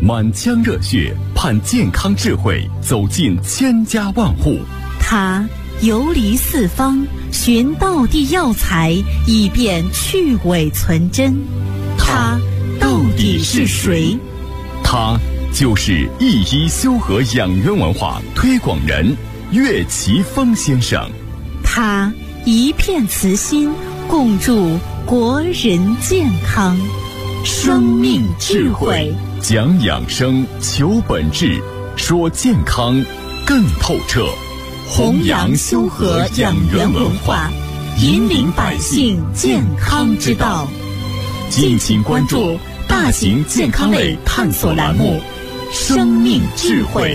满腔热血盼健康智慧走进千家万户。 他游离四方，寻道地药材，以便去伪存真。他到底是谁？ 他就是一一修和养元文化推广人岳奇峰先生。 他一片慈心，共筑国人健康。生命智慧， 讲养生，求本质，说健康更透彻。 弘扬修和养元文化，引领百姓健康之道。敬请关注大型健康类探索栏目《生命智慧》。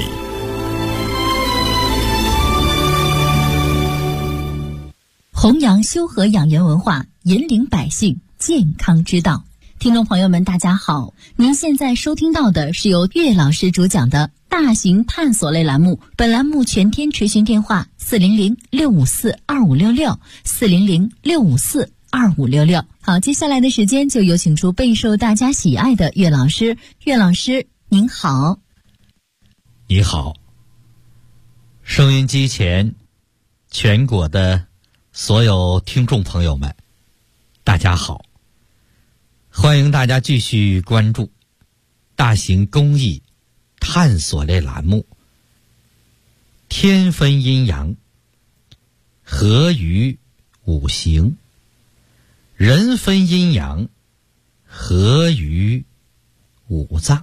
弘扬修和养元文化，引领百姓健康之道。听众朋友们，大家好，您现在收听到的是由岳老师主讲的大型探索类栏目。本栏目全天垂询电话400-654-2566，400-654-2566。好，接下来的时间就有请出备受大家喜爱的岳老师。岳老师您好。 你好，收音机前全国的所有听众朋友们，大家好，欢迎大家继续关注大型公益探索类栏目天分阴阳，合于五行，人分阴阳，合于五脏。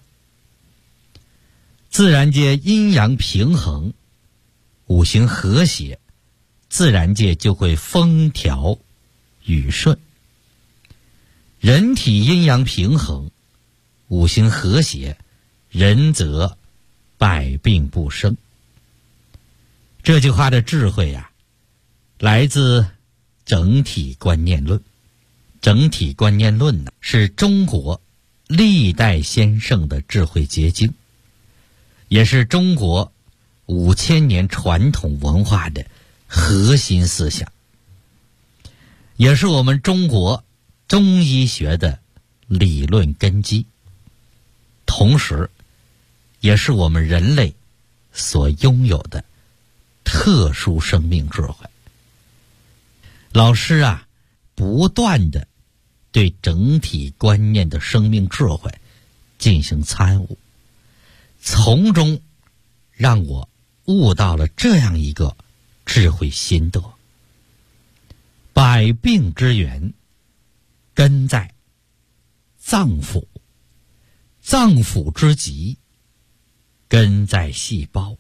自然界阴阳平衡，五行和谐，自然界就会风调雨顺。人体阴阳平衡，五行和谐，人则百病不生。这句话的智慧啊，来自整体观念论。整体观念论呢，是中国历代先圣的智慧结晶，也是中国5000年传统文化的核心思想，也是我们中国中医学的理论根基，同时也是我们人类所拥有的特殊生命智慧。老师啊，不断的对整体观念的生命智慧进行参悟，从中让我悟到了这样一个智慧心得：百病之源根在脏腑，脏腑之极根在细胞。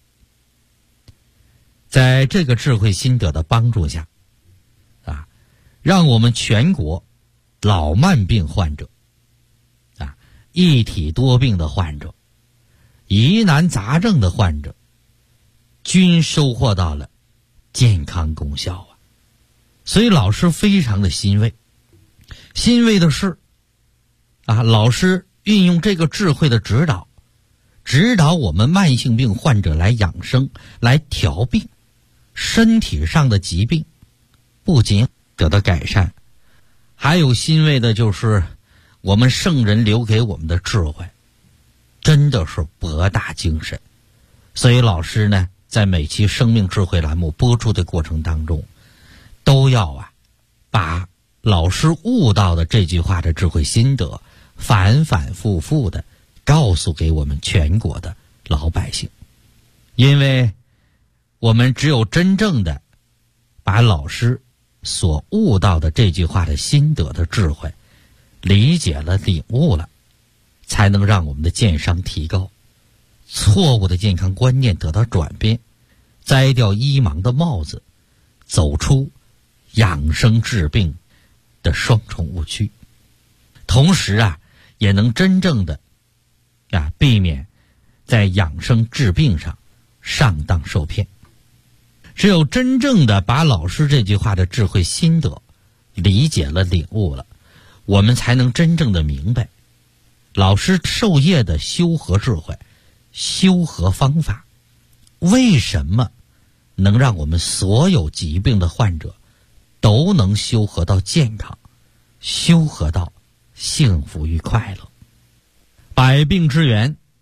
在这个智慧心得的帮助下啊，让我们全国老慢病患者啊，一体多病的患者，疑难杂症的患者，均收获到了健康功效啊。所以老师非常的欣慰。欣慰的是啊，老师运用这个智慧的指导我们慢性病患者来养生，来调病，身体上的疾病不仅得到改善，还有欣慰的就是我们圣人留给我们的智慧真的是博大精深。所以老师呢，在每期生命智慧栏目播出的过程当中，都要把老师悟到的这句话的智慧心得反反复复的告诉给我们全国的老百姓。因为我们只有真正的把老师所悟到的这句话的心得的智慧理解了、领悟了，才能让我们的健商提高，错误的健康观念得到转变，摘掉医盲的帽子，走出养生治病的双重误区，同时也能真正的避免在养生治病上上当受骗。只有真正的把老师这句话的智慧心得理解了、领悟了，我们才能真正的明白老师授业的修和智慧、修和方法为什么能让我们所有疾病的患者都能修和到健康，修和到幸福与快乐。百病之源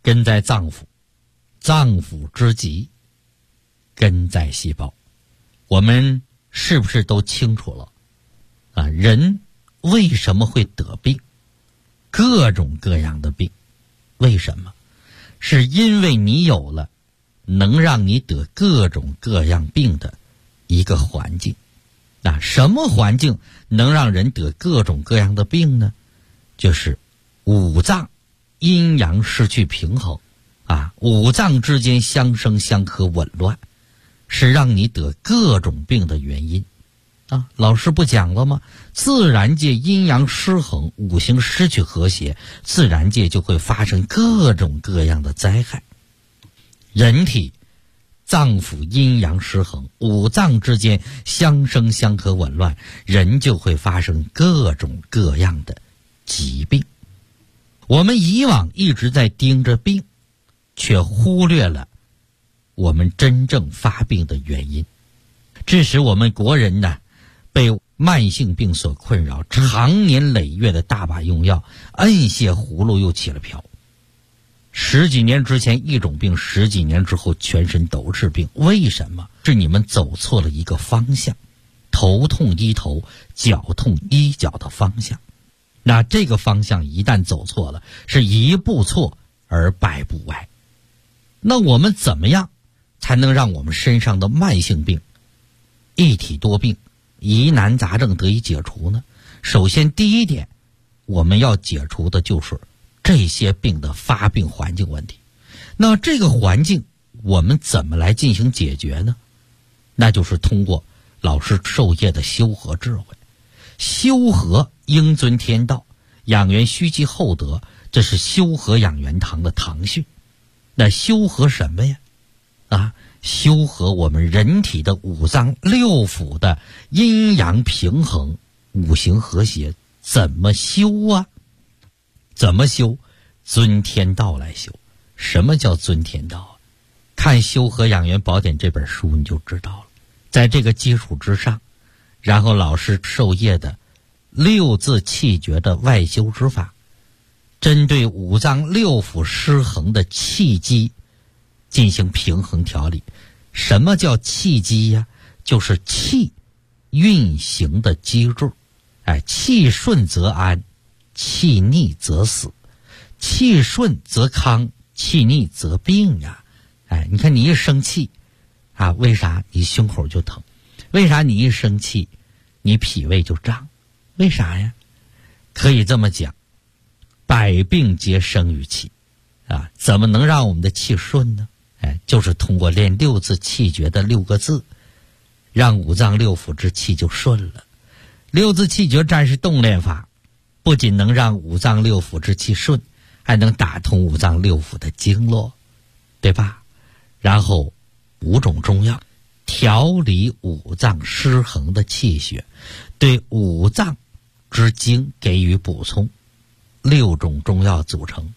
根在脏腑，脏腑之疾根在细胞。我们是不是都清楚了啊？人为什么会得病？各种各样的病，为什么？是因为你有了能让你得各种各样病的一个环境。那什么环境能让人得各种各样的病呢？就是五脏阴阳失去平衡啊，五脏之间相生相克紊乱，是让你得各种病的原因啊。老师不讲了吗？自然界阴阳失衡，五行失去和谐，自然界就会发生各种各样的灾害。人体脏腑阴阳失衡，五脏之间相生相克紊乱，人就会发生各种各样的疾病。我们以往一直在盯着病，却忽略了我们真正发病的原因，致使我们国人呢被慢性病所困扰，长年累月的大把用药，摁下葫芦又起了瓢。十几年之前一种病，十几年之后全身都是病，为什么？是你们走错了一个方向，头痛医头，脚痛医脚的方向。那这个方向一旦走错了，是一步错而百步歪。那我们怎么样才能让我们身上的慢性病、一体多病、疑难杂症得以解除呢？首先第一点，我们要解除的就是这些病的发病环境问题。那这个环境我们怎么来进行解决呢？那就是通过老师授业的修和智慧。修和应遵天道，养元须积厚德，这是修和养元堂的堂训。那修和什么呀？修和我们人体的五脏六腑的阴阳平衡，五行和谐。怎么修啊？怎么修？遵天道来修。什么叫遵天道啊？看《修和养元宝典》这本书你就知道了。在这个基础之上，然后老师授业的六字气诀的外修之法，针对五脏六腑失衡的气机进行平衡调理。什么叫气机呀？就是气运行的机制。气顺则安，气逆则死。气顺则康，气逆则病呀。你看你一生气为啥你胸口就疼？为啥你一生气你脾胃就胀？为啥呀？可以这么讲，百病皆生于气怎么能让我们的气顺呢？就是通过练六字气诀的6个字，让五脏六腑之气就顺了。六字气诀战士动练法不仅能让五脏六腑之气顺，还能打通五脏六腑的经络，对吧？然后5种中药调理五脏失衡的气血，对五脏之精给予补充。6种中药组成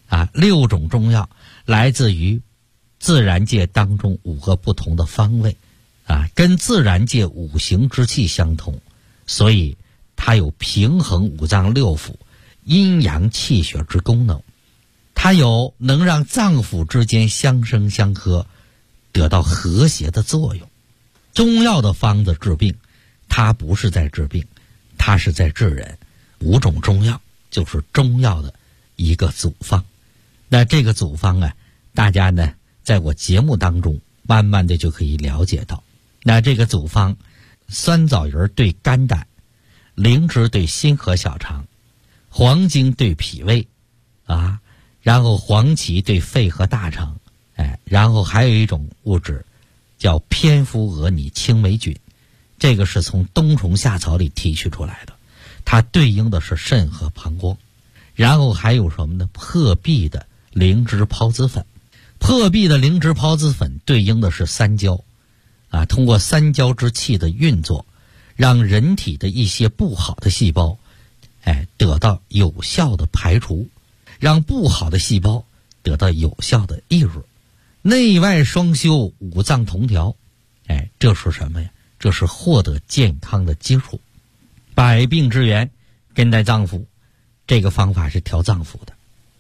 6种中药来自于自然界当中5个不同的方位跟自然界五行之气相同，所以它有平衡五脏六腑阴阳气血之功能，它有能让脏腑之间相生相克得到和谐的作用。中药的方子治病，它不是在治病，它是在治人。5种中药就是中药的一个组方。那这个组方大家呢在我节目当中慢慢的就可以了解到。那这个组方，酸枣仁对肝胆，灵芝对心和小肠，黄精对脾胃然后黄芪对肺和大肠，然后还有一种物质叫蝙蝠蛾拟青霉菌，这个是从冬虫夏草里提取出来的，它对应的是肾和膀胱。然后还有什么呢？破壁的灵芝孢子粉，破壁的灵芝孢子粉对应的是三焦通过三焦之气的运作，让人体的一些不好的细胞得到有效的排除，让不好的细胞得到有效的抑制，内外双修，五脏同调。这是什么呀？这是获得健康的基础。百病之源根在脏腑，这个方法是调脏腑的。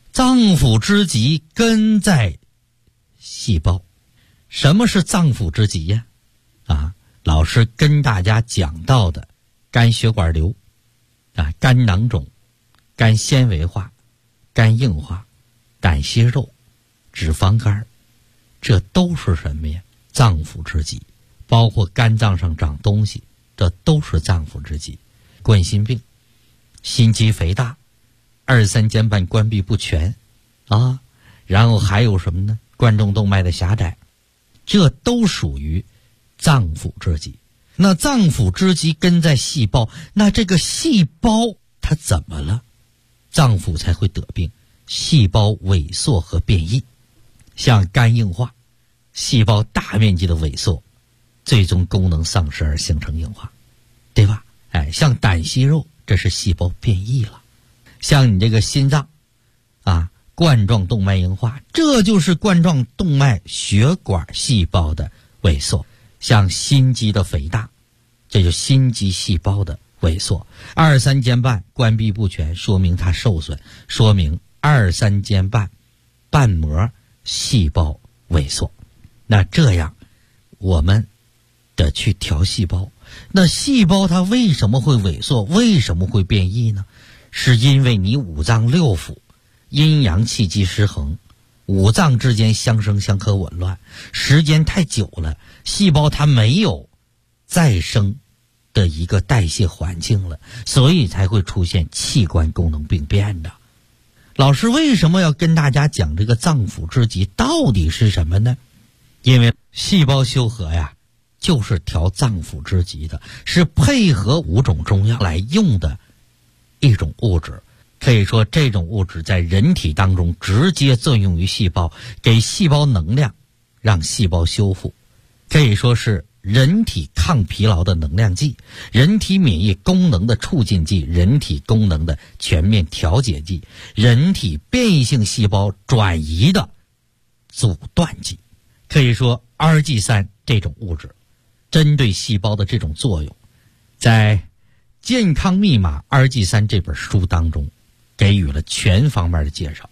脏腑之疾根在细胞。什么是脏腑之疾呀？老师跟大家讲到的肝血管瘤肝囊肿、肝纤维化、肝硬化、胆息肉、脂肪肝，这都是什么呀？脏腑之疾。包括肝脏上长东西，这都是脏腑之疾。冠心病、心肌肥大、二三尖瓣关闭不全然后还有什么呢？冠状动脉的狭窄，这都属于脏腑之疾。那脏腑之疾根在细胞，那这个细胞它怎么了？脏腑才会得病，细胞萎缩和变异。像肝硬化，细胞大面积的萎缩，最终功能丧失而形成硬化，对吧？像胆息肉，这是细胞变异了。像你这个心脏冠状动脉硬化，这就是冠状动脉血管细胞的萎缩。像心肌的肥大，这就心肌细胞的萎缩。二三尖瓣关闭不全，说明它受损，说明二三尖瓣瓣膜细胞萎缩。那这样我们得去调细胞。那细胞它为什么会萎缩，为什么会变异呢？是因为你五脏六腑阴阳气机失衡，五脏之间相生相克紊乱，时间太久了，细胞它没有再生的一个代谢环境了，所以才会出现器官功能病变的。老师为什么要跟大家讲这个脏腑之疾到底是什么呢？因为细胞修和就是调脏腑之疾的，是配合5种中药来用的一种物质。可以说这种物质在人体当中直接作用于细胞，给细胞能量，让细胞修复。可以说是人体抗疲劳的能量剂，人体免疫功能的促进剂，人体功能的全面调节剂，人体变异性细胞转移的阻断剂。可以说 RG3 这种物质针对细胞的这种作用，在《健康密码 RG3 这本书当中给予了全方面的介绍。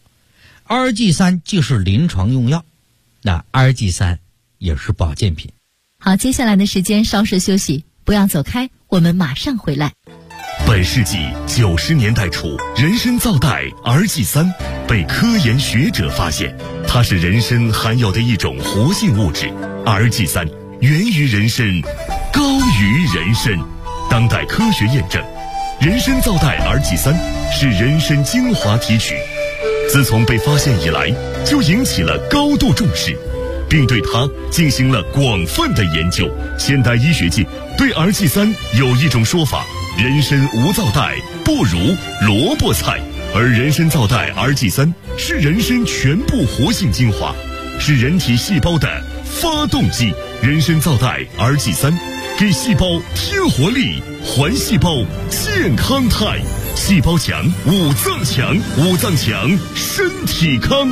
RG3 就是临床用药，那 RG3 也是保健品。 好，接下来的时间稍事休息，不要走开，我们马上回来。 本世纪90年代初，人参皂苷 RG3 被科研学者发现，它是人参含有的一种活性物质。RG3 源于人参，高于人参。当代科学验证，人参皂苷 RG3 是人参精华提取，自从被发现以来，就引起了高度重视，并对它进行了广泛的研究。现代医学界对 RG3 有一种说法：人参无皂苷，不如萝卜菜。而人参皂苷 RG3 是人参全部活性精华，是人体细胞的发动机。人参皂苷 RG3 给细胞添活力，还细胞健康态。细胞强，五脏强，五脏强，身体康。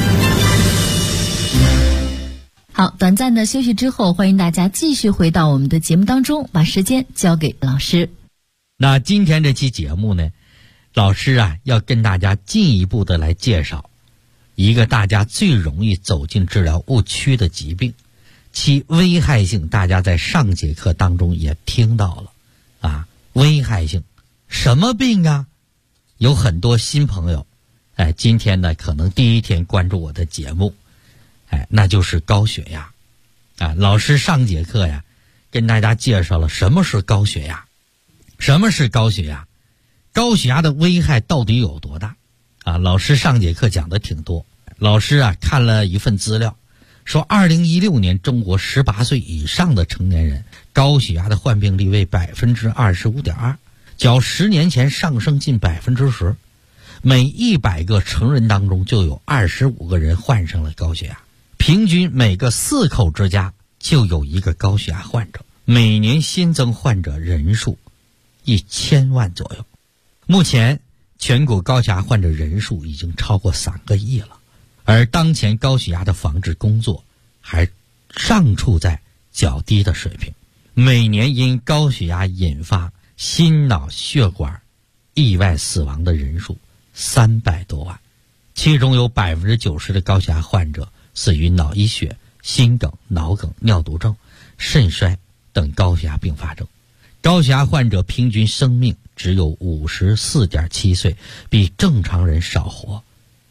好，短暂的休息之后，欢迎大家继续回到我们的节目当中，把时间交给老师。 那今天这期节目呢，老师要跟大家进一步的来介绍一个大家最容易走进治疗误区的疾病，其危害性大家在上节课当中也听到了危害性什么病啊？有很多新朋友今天呢可能第一天关注我的节目，那就是高血压老师上节课跟大家介绍了什么是高血压，什么是高血压，高血压的危害到底有多大老师上节课讲的挺多。老师看了一份资料，说2016年中国18岁以上的成年人高血压的患病率为 25.2%， 较10年前上升近 10%， 每100个成人当中就有25个人患上了高血压，平均每个4口之家就有一个高血压患者，每年新增患者人数1000万左右。目前全国高血压患者人数已经超过3个亿了，而当前高血压的防治工作还尚处在较低的水平，每年因高血压引发心脑血管意外死亡的人数300多万， 其中有90%的高血压患者死于脑溢血、心梗、脑梗、尿毒症、肾衰等高血压并发症。高血压患者平均生命只有54.7岁，比正常人少活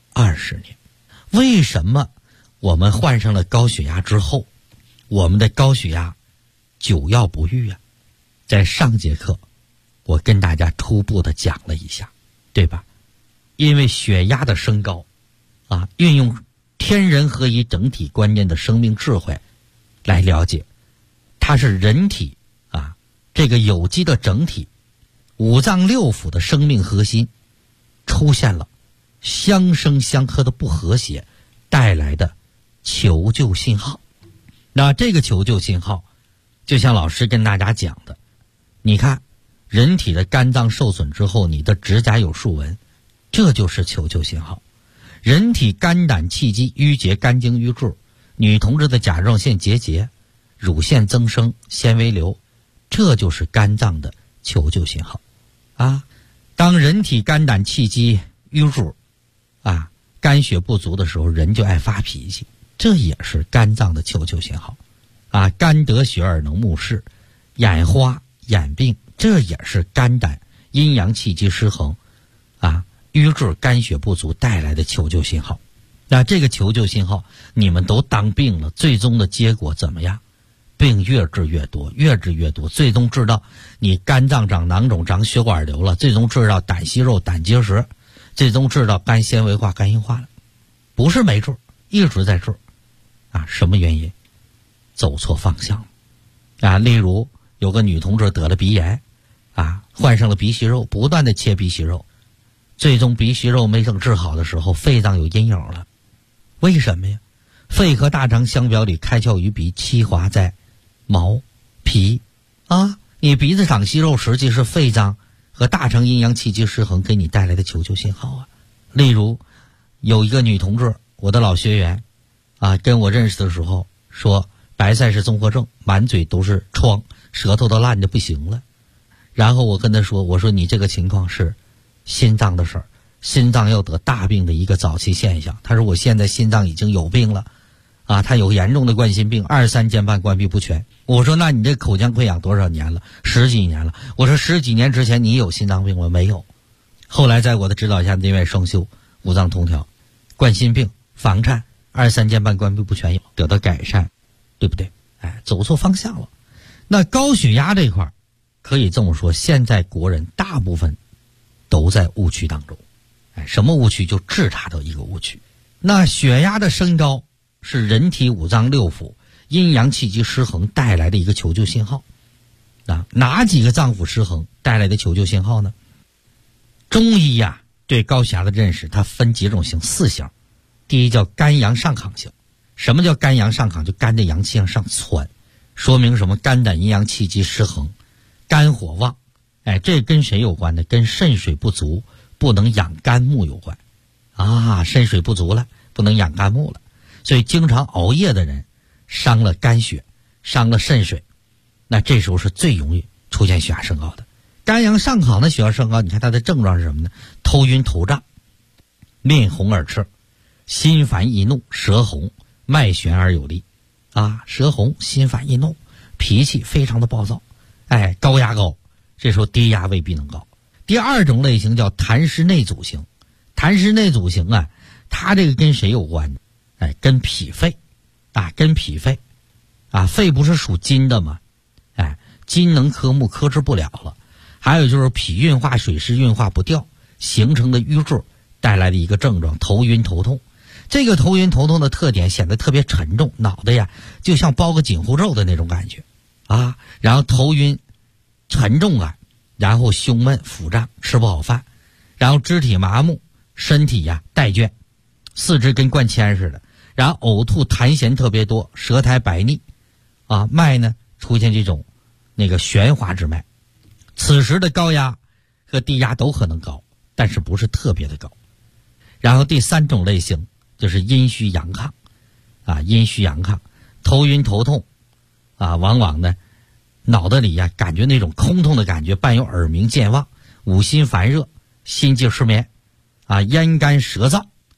20年。为什么我们患上了高血压之后，我们的高血压久药不愈啊？在上节课我跟大家初步的讲了一下，对吧？因为血压的升高运用天人合一整体观念的生命智慧来了解，它是人体这个有机的整体五脏六腑的生命核心出现了相生相克的不和谐带来的求救信号。那这个求救信号就像老师跟大家讲的，你看人体的肝脏受损之后，你的指甲有竖纹，这就是求救信号。人体肝胆气机淤结，肝经淤滞，女同志的甲状腺结节，乳腺增生，纤维瘤，这就是肝脏的求救信号当人体肝胆气机淤滞肝血不足的时候，人就爱发脾气，这也是肝脏的求救信号肝得血而能目视，眼花眼病，这也是肝胆阴阳气机失衡瘀滞肝血不足带来的求救信号。那这个求救信号你们都当病了，最终的结果怎么样？病越治越多，越治越多，最终治到你肝脏长囊肿，长血管瘤了，最终治到胆息肉、胆结石，最终治到肝纤维化、肝硬化了。不是没治，一直在治什么原因？走错方向例如有个女同志得了鼻炎患上了鼻息肉，不断的切鼻息肉，最终鼻息肉没等治好的时候，肺脏有阴影了。为什么呀？肺和大肠相表里，开窍于鼻，气滑在毛皮你鼻子长息肉，实际是肺脏和大肠阴阳气机失衡给你带来的求救信号例如有一个女同志，我的老学员跟我认识的时候说白塞氏综合症，满嘴都是疮，舌头都烂得不行了。然后我跟她说，我说你这个情况是心脏的事儿，心脏要得大病的一个早期现象。她说我现在心脏已经有病了她有严重的冠心病，23间瓣关闭不全。我说那你这口腔溃疡多少年了？10几年了。我说10几年之前你有心脏病吗？没有。后来在我的指导下内外双修，五脏通调，冠心病、房颤、23间瓣关闭不全得到改善，对不对？走错方向了。那高血压这块可以这么说，现在国人大部分都在误区当中。什么误区？就治查到一个误区。那血压的升高是人体五脏六腑阴阳气机失衡带来的一个求救信号哪几个脏腑失衡带来的求救信号呢？中医对高血压的认识它分几种型，4型。第一叫肝阳上亢型。什么叫肝阳上亢？就肝的阳气向上窜，说明什么？肝胆阴阳气机失衡，肝火旺。这跟谁有关呢？跟肾水不足，不能养肝木有关肾水不足了，不能养肝木了，所以经常熬夜的人伤了肝血，伤了肾水，那这时候是最容易出现血压升高的。肝阳上亢的血压升高，你看它的症状是什么呢？头晕头胀，面红耳赤，心烦易怒，舌红，脉弦而有力舌红心烦易怒，脾气非常的暴躁高压高，这时候低压未必能高。第二种类型叫痰湿内阻型。痰湿内阻型它这个跟谁有关呢？跟脾肺跟脾肺肺不是属金的吗？金能克木，克制不了了。还有就是脾运化水湿运化不掉形成的瘀滞带来的一个症状，头晕头痛。这个头晕头痛的特点显得特别沉重，脑袋就像包个紧箍咒的那种感觉然后头晕沉重然后胸闷腹胀，吃不好饭，然后肢体麻木，身体怠倦，四肢跟灌铅似的，然后呕吐痰涎特别多，舌苔白腻脉呢出现这种旋滑之脉。此时的高压和低压都可能高，但是不是特别的高。然后第三种类型就是阴虚阳亢阴虚阳亢，头晕头痛往往呢脑袋里感觉那种空洞的感觉，伴有耳鸣健忘，五心烦热，心悸失眠咽干舌燥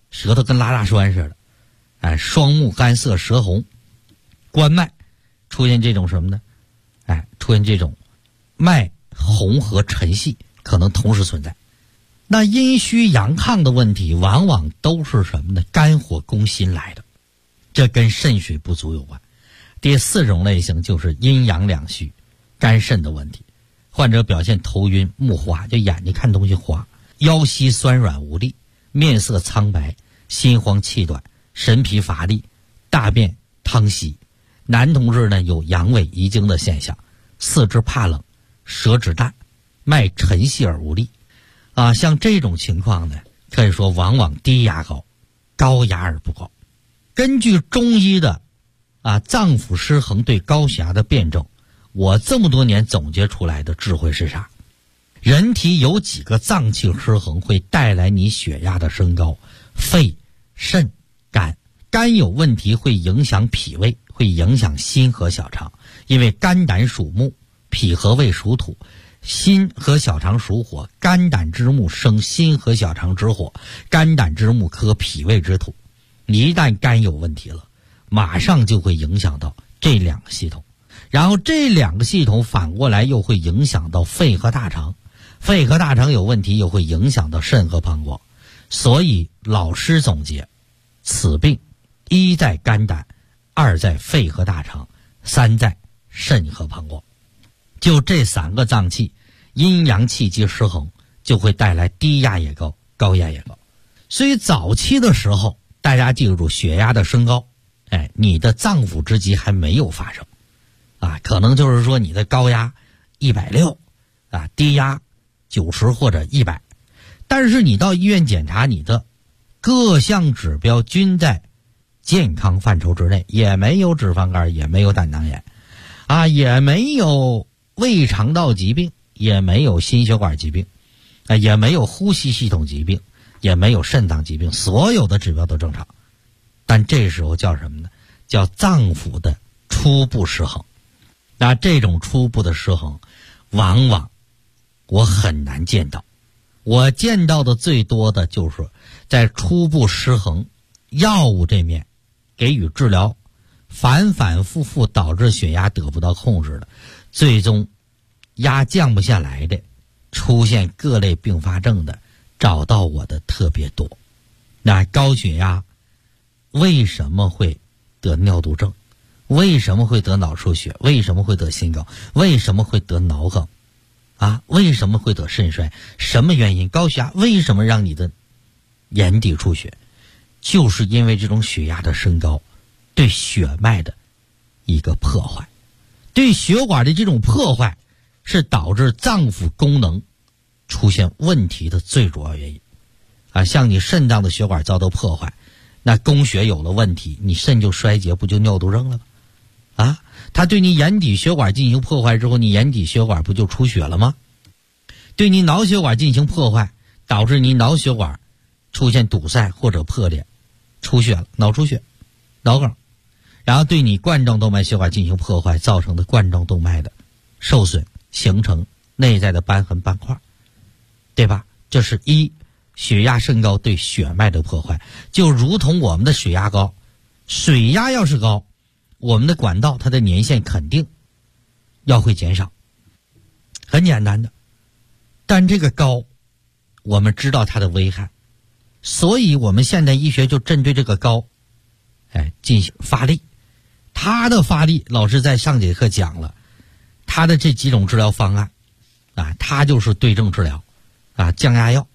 舌头跟拉大栓似的，哎，双目干涩舌红，关脉出现这种什么呢？哎，出现这种脉红和沉细可能同时存在。那阴虚阳亢的问题往往都是什么呢？肝火攻心来的，这跟肾水不足有关。第4种类型就是阴阳两虚，肝肾的问题。患者表现头晕目花，就眼睛看东西花，腰膝酸软无力，面色苍白，心慌气短，神疲乏力，大便溏稀。男同志呢有阳痿遗精的现象，四肢怕冷，舌质淡，脉沉细而无力。像这种情况呢，可以说往往低压高，高压而不高。根据中医的脏腑失衡对高血压的辩证，我这么多年总结出来的智慧是啥？人体有几个脏器失衡会带来你血压的升高？肺、肾、肝。肝有问题会影响脾胃，会影响心和小肠，因为肝胆属木，脾和胃属土，心和小肠属火，肝胆之木生心和小肠之火，肝胆之木克脾胃之土。你一旦肝有问题了，马上就会影响到这两个系统，然后这两个系统反过来又会影响到肺和大肠，肺和大肠有问题又会影响到肾和膀胱。所以老师总结，此病1在肝胆，2在肺和大肠，3在肾和膀胱。就这3个脏器阴阳气机失衡，就会带来低压也高，高压也高。所以早期的时候大家记住，血压的升高，你的脏腑之疾还没有发生可能就是说你的高压160低压90或者100，但是你到医院检查，你的各项指标均在健康范畴之内，也没有脂肪肝，也没有胆囊炎也没有胃肠道疾病，也没有心血管疾病也没有呼吸系统疾病，也没有肾脏疾病，所有的指标都正常。但这时候叫什么呢？叫脏腑的初步失衡。那这种初步的失衡往往我很难见到，我见到的最多的就是在初步失衡药物这面给予治疗，反反复复导致血压得不到控制的，最终压降不下来的，出现各类并发症的，找到我的特别多。那高血压为什么会得尿毒症？为什么会得脑出血？为什么会得心梗？为什么会得脑梗？为什么会得肾衰？什么原因？高血压为什么让你的眼底出血？就是因为这种血压的升高对血脉的一个破坏，对血管的这种破坏是导致脏腑功能出现问题的最主要原因像你肾脏的血管遭到破坏，那供血有了问题，你肾就衰竭，不就尿毒症了吗？它对你眼底血管进行破坏之后，你眼底血管不就出血了吗？对你脑血管进行破坏，导致你脑血管出现堵塞或者破裂，出血了，脑出血、脑梗。然后对你冠状动脉血管进行破坏，造成的冠状动脉的受损，形成内在的瘢痕斑块，对吧？这是血压升高对血脉的破坏。就如同我们的水压高，水压要是高，我们的管道它的年限肯定要会减少，很简单的。但这个高我们知道它的危害，所以我们现代医学就针对这个高进行发力。它的发力老师在上节课讲了，它的这几种治疗方案它就是对症治疗降压药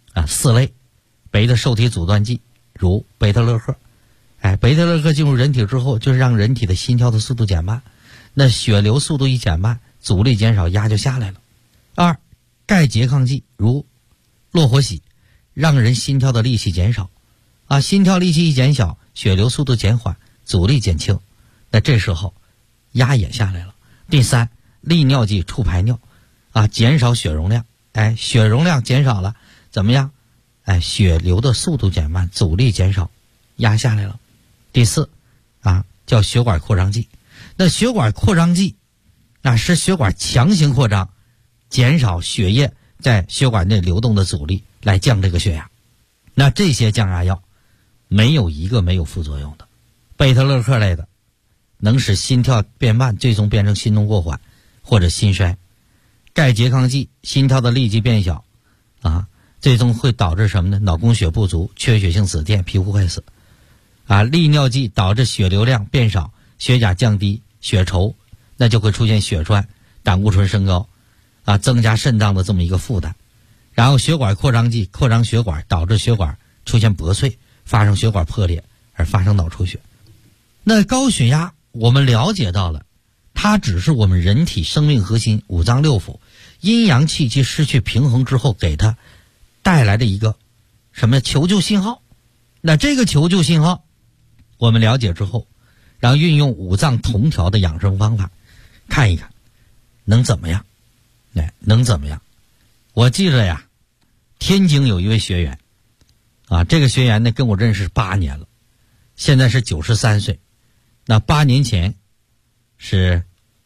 4类，贝塔受体阻断剂如贝塔勒克贝塔勒克进入人体之后，就是让人体的心跳的速度减慢，那血流速度一减慢，阻力减少，压就下来了。2钙拮抗剂如洛火喜，让人心跳的力气减少心跳力气一减小，血流速度减缓，阻力减轻，那这时候压也下来了。第3利尿剂促排尿减少血容量，血容量减少了怎么样？血流的速度减慢，阻力减少，压下来了。第4叫血管扩张剂。那血管扩张剂使血管强行扩张，减少血液在血管内流动的阻力，来降这个血压。那这些降压药没有一个没有副作用的。贝塔勒克类的能使心跳变慢，最终变成心动过缓或者心衰。钙拮抗剂心跳的力积变小啊，最终会导致什么呢？脑供血不足，缺血性紫癜，皮肤坏死啊。利尿剂导致血流量变少，血钾降低，血稠，那就会出现血栓，胆固醇升高啊，增加肾脏的这么一个负担。然后血管扩张剂扩张血管，导致血管出现薄碎，发生血管破裂而发生脑出血。那高血压我们了解到了，它只是我们人体生命核心五脏六腑阴阳气机失去平衡之后给它带来的一个什么求救信号。那这个求救信号我们了解之后，然后运用五脏同调的养生方法，看一看能怎么样，能怎么样。我记着呀，天津有一位学员啊，这个学员呢跟我认识8年了，现在是93岁。那8年前是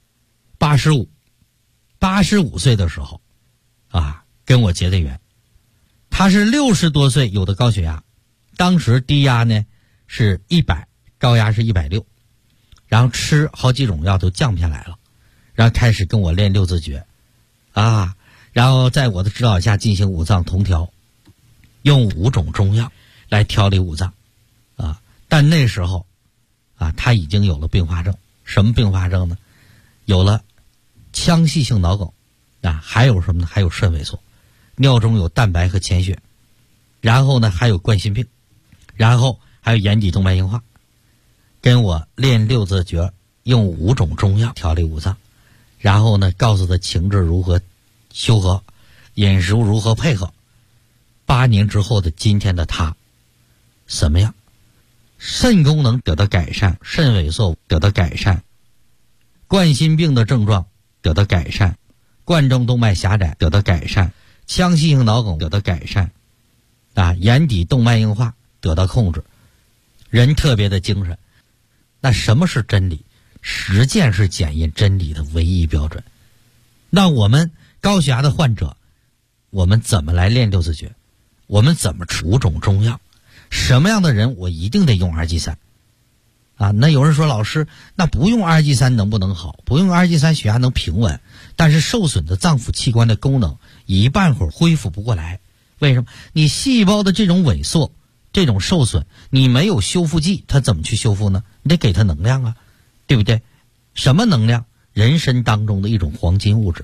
85岁的时候啊，跟我结的缘。他是60多岁，有的高血压，当时低压呢是100，高压是160，然后吃好几种药都降不下来了，然后开始跟我练六字诀啊，然后在我的指导下进行五脏同调，用5种中药来调理五脏啊。但那时候啊，他已经有了并发症。什么并发症呢？有了腔隙性脑梗啊，还有什么呢？还有肾萎缩，尿中有蛋白和潜血，然后呢还有冠心病，然后还有眼底动脉硬化。跟我练六字诀，用5种中药调理五脏，然后呢告诉他情志如何修和，饮食如何配合。8年之后的今天的他什么样？肾功能得到改善，肾萎缩得到改善，冠心病的症状得到改善，冠状动脉狭窄得到改善，腔隙性脑梗得到改善啊，眼底动脉硬化得到控制，人特别的精神。那什么是真理？实践是检验真理的唯一标准。那我们高血压的患者，我们怎么来练六字诀？我们怎么吃5种中药？什么样的人我一定得用2G3啊？那有人说老师，那不用2G3能不能好？不用2G3血压能平稳，但是受损的脏腑器官的功能一半会儿恢复不过来。为什么？你细胞的这种萎缩，这种受损，你没有修复剂，它怎么去修复呢？你得给它能量啊，对不对？什么能量？人参当中的一种黄金物质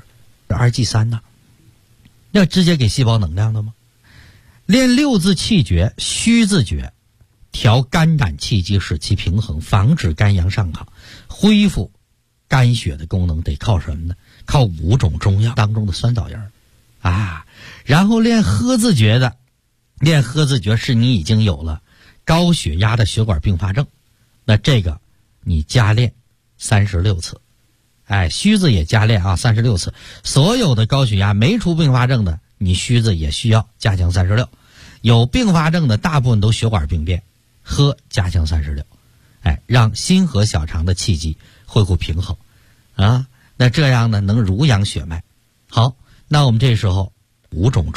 2G3呢，要直接给细胞能量的吗？练6字气诀、虚字诀，调肝胆气机，使其平衡，防止肝阳上亢，恢复肝血的功能，得靠什么呢？靠5种中药当中的酸枣仁啊。然后练喝字诀的，练喝字诀是你已经有了高血压的血管并发症，那这个你加练36次，虚字也加练啊36次。所有的高血压没出并发症的，你虚字也需要加强36，有并发症的大部分都血管病变，喝加强36，让心和小肠的气机恢复平衡啊。那这样呢能濡养血脉。好，那我们这时候5种